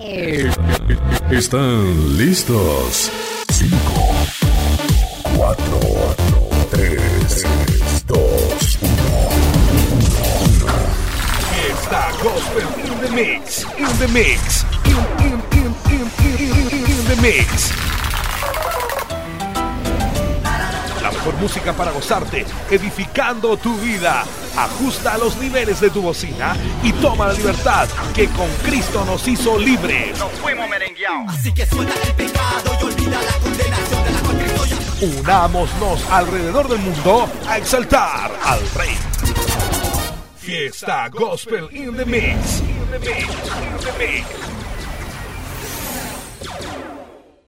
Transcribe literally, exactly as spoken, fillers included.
¿Están listos? Cinco, cuatro, tres, dos, uno. Está Gospel in the mix, in the mix, in, in, in, in, in, in, in the mix. La mejor música para gozarte, edificando tu vida. Ajusta los niveles de tu bocina y toma la libertad que con Cristo nos hizo libres. Nos fuimos merengueados. Así que suelta el pecado y olvida la condenación de la cual Cristo ya. Unámonos alrededor del mundo a exaltar al Rey. Fiesta Gospel in the mix, in the mix, in the mix.